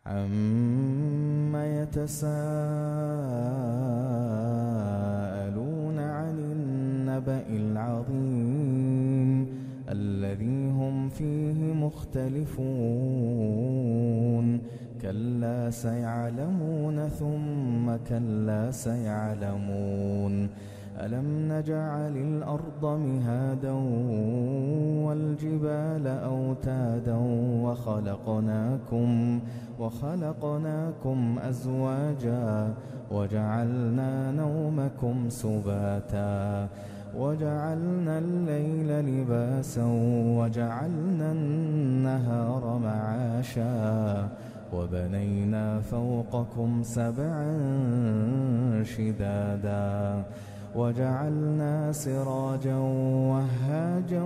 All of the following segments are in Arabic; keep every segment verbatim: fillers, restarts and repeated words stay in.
عَمَّ يَتَسَاءَلُونَ عَنِ النَّبَإِ الْعَظِيمِ الَّذِي هُمْ فِيهِ مُخْتَلِفُونَ كَلَّا سَيَعْلَمُونَ ثُمَّ كَلَّا سَيَعْلَمُونَ أَلَمْ نَجْعَلِ الْأَرْضَ مِهَادًا وَالْجِبَالَ أَوْتَادًا وَخَلَقْنَاكُمْ وَخَلَقْنَاكُمْ أَزْوَاجًا وَجَعَلْنَا نَوْمَكُمْ سُبَاتًا وَجَعَلْنَا اللَّيْلَ لِبَاسًا وَجَعَلْنَا النَّهَارَ مَعَاشًا وَبَنَيْنَا فَوْقَكُمْ سَبْعًا شِدَادًا وَجَعَلْنَا سِرَاجًا وَهَّاجًا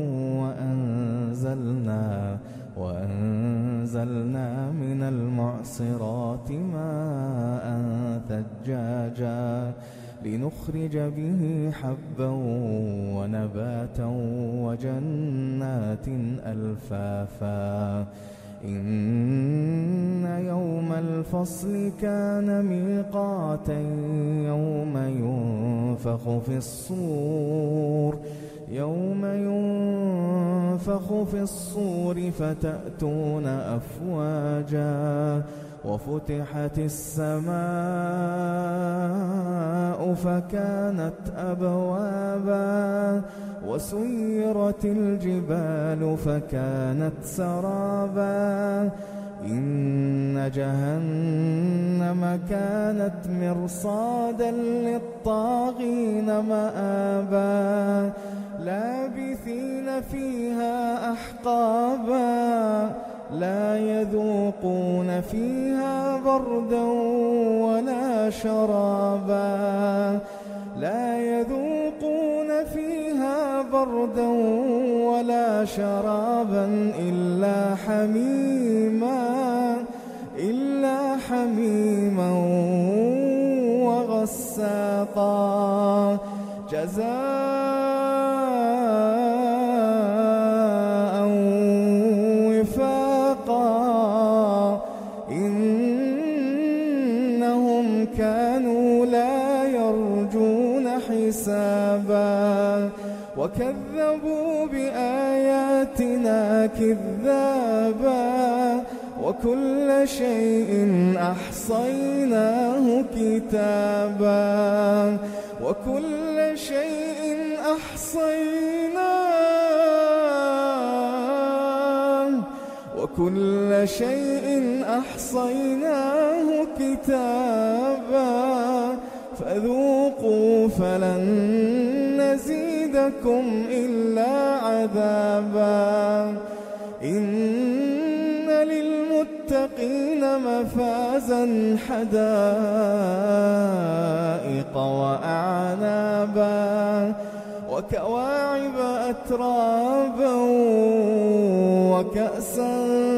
وَأَنزَلْنَا وَأَنزَلْنَا مِنَ الْمُعْصِرَاتِ مَاءً ثَجَّاجًا لِنُخْرِجَ بِهِ حَبًّا وَنَبَاتًا وَجَنَّاتٍ أَلْفَافًا إِنَّ يَوْمَ الْفَصْلِ كَانَ مِيقَاتًا يَوْمَ يُنفَخُ فِي الصُّورِ يَوْمَ يُنفَخُ فِي الصُّورِ فَتَأْتُونَ أَفْوَاجًا وَفُتِحَتِ السَّمَاءُ فَكَانَتْ أَبْوَابًا وَسُيِّرَتِ الْجِبَالُ فَكَانَتْ سَرَابًا إِنَّ جَهَنَّمَ كَانَتْ مِرْصَادًا لِلطَّاغِينَ مَآبًا لَابِثِينَ فِيهَا أَحْقَابًا لَا يَذُوقُونَ فِيهَا بَرْدًا وَلَا شَرَابًا لَا يَذُوقُونَ فِيهَا بَرْدًا وَلَا شَرَابًا إِلَّا حَمِيمًا إِلَّا حَمِيمًا وَغَسَّاقًا جَزَاءً وِفَاقًا إِنَّهُمْ كَانُوا لَا يَرْجُونَ حِسَابًا وَكَذَّبُوا بِآيَاتِنَا كِذَّابًا وَكُلَّ شَيْءٍ أَحْصَيْنَاهُ كِتَابًا وَكُلَّ شَيْءٍ أَحْصَيْنَاهُ وَكُلَّ شَيْءٍ أَحْصَيْنَاهُ كِتَابًا فَذُوقُوا فَلَن نَّزِيدَكُمْ إِلَّا عَذَابًا إِنَّ لِلْمُتَّقِينَ مَفَازًا حَدَائِقَ وَأَعْنَابًا وَكَوَاعِبَ أَتْرَابًا وَكَأْسًا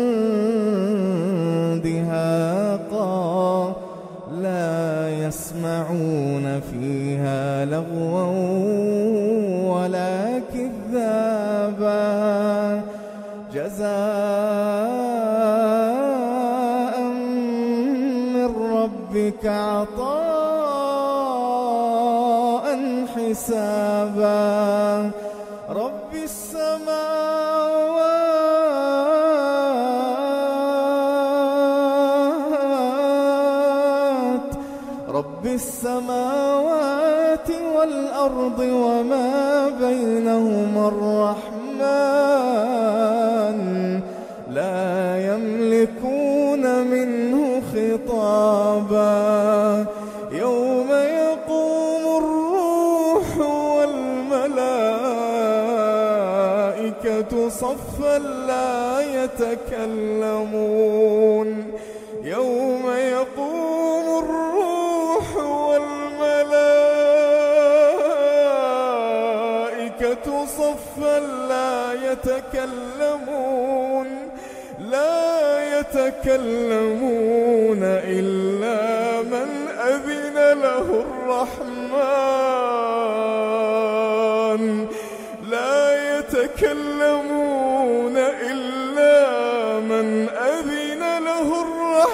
دِهَاقًا لَا يَسْمَعُونَ فِيهَا لَغْوًا وَلَا كِذَّابًا جَزَاءً مِّن رَّبِّكَ عَطَاءً حِسَابًا رَّبِّ السَّمَاوَاتِ رَبِّ السَّمَاوَاتِ وَالْأَرْضِ وَمَا بَيْنَهُمَا الرَّحْمَنُ لَا يَمْلِكُونَ مِنْهُ خِطَابًا يَوْمَ يَقُومُ الرُّوحُ وَالْمَلَائِكَةُ صَفًّا لَّا يَتَكَلَّمُونَ يَوْمَ يَقُومُ الرُّوحُ وَالْمَلَائِكَةُ صَفًّا لَّا يَتَكَلَّمُونَ لَا يَتَكَلَّمُونَ إِلَّا مَنْ أَذِنَ لَهُ الرَّحْمَنُ لَا يَتَكَلَّمُونَ إِلَّا مَنْ أَذِنَ لَهُ الرَّحْمَنُ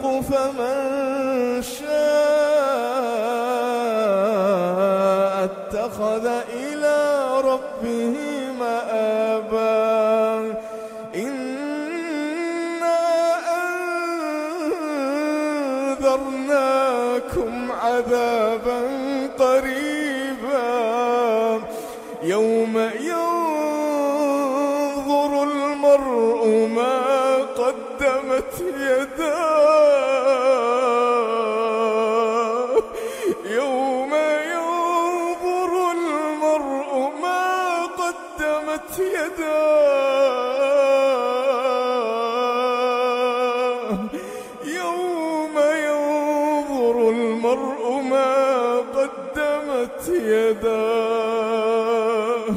الحق فمن شاء اتخذ إلى ربه مآبا إنا أنذرناكم عذابا قريبا يوم ينظر المرء ما قدمت يداه يوم ينظر المرء ما قدمت يداه يوم ينظر المرء ما قدمت يداه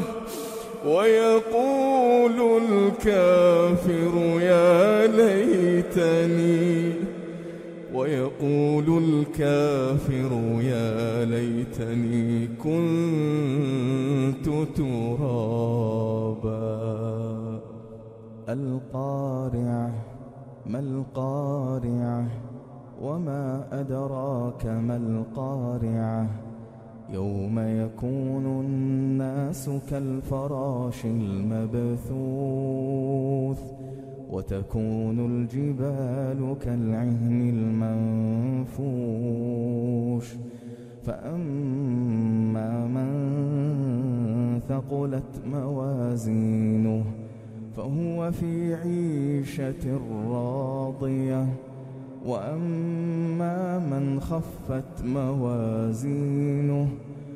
ويقول الكافر يا ليتني ويقول الكافر يا ليتني كنت ترابا. القارعة ما القارعة وما أدراك ما القارعة يوم يكون الناس كالفراش المبثوث وتكون الجبال كالعهن المنفوش فأما من ثقلت موازينه فهو في عيشة راضية وأما من خفت موازينه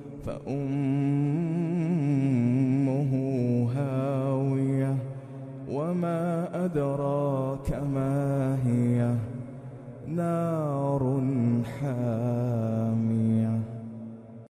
فأمه هاوية وما أدراك ما هي نار